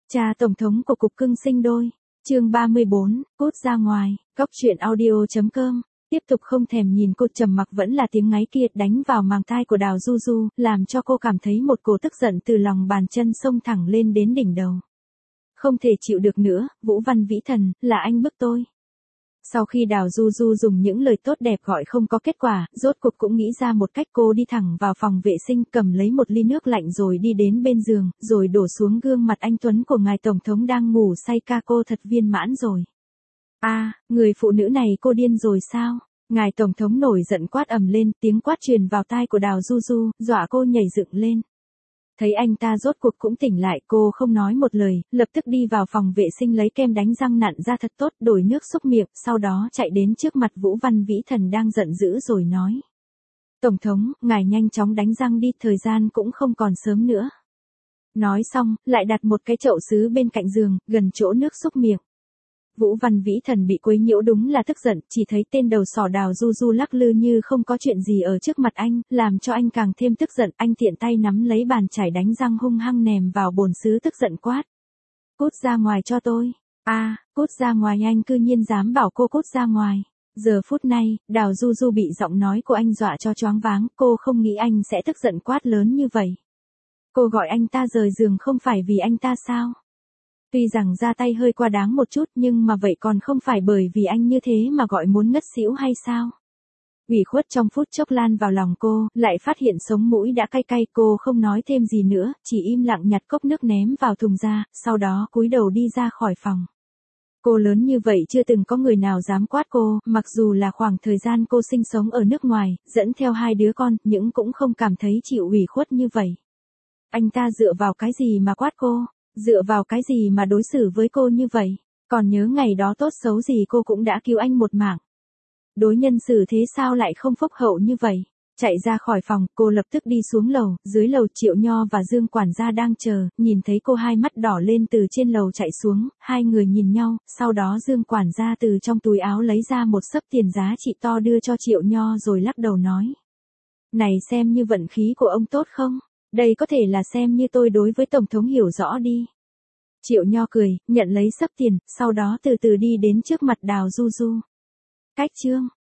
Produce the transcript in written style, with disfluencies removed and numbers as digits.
Cha Tổng thống của Cục Cưng Sinh Đôi. Chương 34, cút ra ngoài. Cóc truyện audio.com. Tiếp tục không thèm nhìn cô, trầm mặc vẫn là tiếng ngáy kia đánh vào màng tai của Đào Du Du, làm cho cô cảm thấy một cổ tức giận từ lòng bàn chân xông thẳng lên đến đỉnh đầu. Không thể chịu được nữa, Vũ Văn Vĩ Thần, là anh bức tôi. Sau khi Đào Du Du dùng những lời tốt đẹp gọi không có kết quả, rốt cuộc cũng nghĩ ra một cách, cô đi thẳng vào phòng vệ sinh, cầm lấy một ly nước lạnh rồi đi đến bên giường, rồi đổ xuống gương mặt anh tuấn của ngài Tổng thống đang ngủ say. Ca cô thật viên mãn rồi. Người phụ nữ này cô điên rồi sao? Ngài Tổng thống nổi giận quát ầm lên, tiếng quát truyền vào tai của Đào Du Du, dọa cô nhảy dựng lên. Thấy anh ta rốt cuộc cũng tỉnh lại, cô không nói một lời, lập tức đi vào phòng vệ sinh lấy kem đánh răng nặn ra thật tốt, đổi nước xúc miệng, sau đó chạy đến trước mặt Vũ Văn Vĩ Thần đang giận dữ rồi nói. Tổng thống, ngài nhanh chóng đánh răng đi, thời gian cũng không còn sớm nữa. Nói xong, lại đặt một cái chậu sứ bên cạnh giường, gần chỗ nước xúc miệng. Vũ Văn Vĩ Thần bị quấy nhiễu đúng là tức giận, chỉ thấy tên đầu sỏ Đào Du Du lắc lư như không có chuyện gì ở trước mặt anh, làm cho anh càng thêm tức giận. Anh tiện tay nắm lấy bàn chải đánh răng hung hăng ném vào bồn sứ, tức giận quát. Cút ra ngoài cho tôi. Cút ra ngoài, anh cư nhiên dám bảo cô cút ra ngoài. Giờ phút này, Đào Du Du bị giọng nói của anh dọa cho choáng váng, cô không nghĩ anh sẽ tức giận quát lớn như vậy. Cô gọi anh ta rời giường không phải vì anh ta sao? Tuy rằng ra tay hơi quá đáng một chút, nhưng mà vậy còn không phải bởi vì anh như thế mà gọi muốn ngất xỉu hay sao? Ủy khuất trong phút chốc lan vào lòng cô, lại phát hiện sống mũi đã cay cay, cô không nói thêm gì nữa, chỉ im lặng nhặt cốc nước ném vào thùng ra, sau đó cúi đầu đi ra khỏi phòng. Cô lớn như vậy chưa từng có người nào dám quát cô, mặc dù là khoảng thời gian cô sinh sống ở nước ngoài, dẫn theo 2 đứa con, nhưng cũng không cảm thấy chịu ủy khuất như vậy. Anh ta dựa vào cái gì mà quát cô? Dựa vào cái gì mà đối xử với cô như vậy? Còn nhớ ngày đó tốt xấu gì cô cũng đã cứu anh một mạng. Đối nhân xử thế sao lại không phúc hậu như vậy? Chạy ra khỏi phòng, cô lập tức đi xuống lầu, dưới lầu Triệu Nho và Dương quản gia đang chờ, nhìn thấy cô hai mắt đỏ lên từ trên lầu chạy xuống, hai người nhìn nhau, sau đó Dương quản gia từ trong túi áo lấy ra một xấp tiền giá trị to đưa cho Triệu Nho rồi lắc đầu nói. Này, xem như vận khí của ông tốt không? Đây có thể là xem như tôi đối với Tổng thống hiểu rõ đi. Triệu Nho cười, nhận lấy xấp tiền, sau đó từ từ đi đến trước mặt Đào Du Du. Cách chương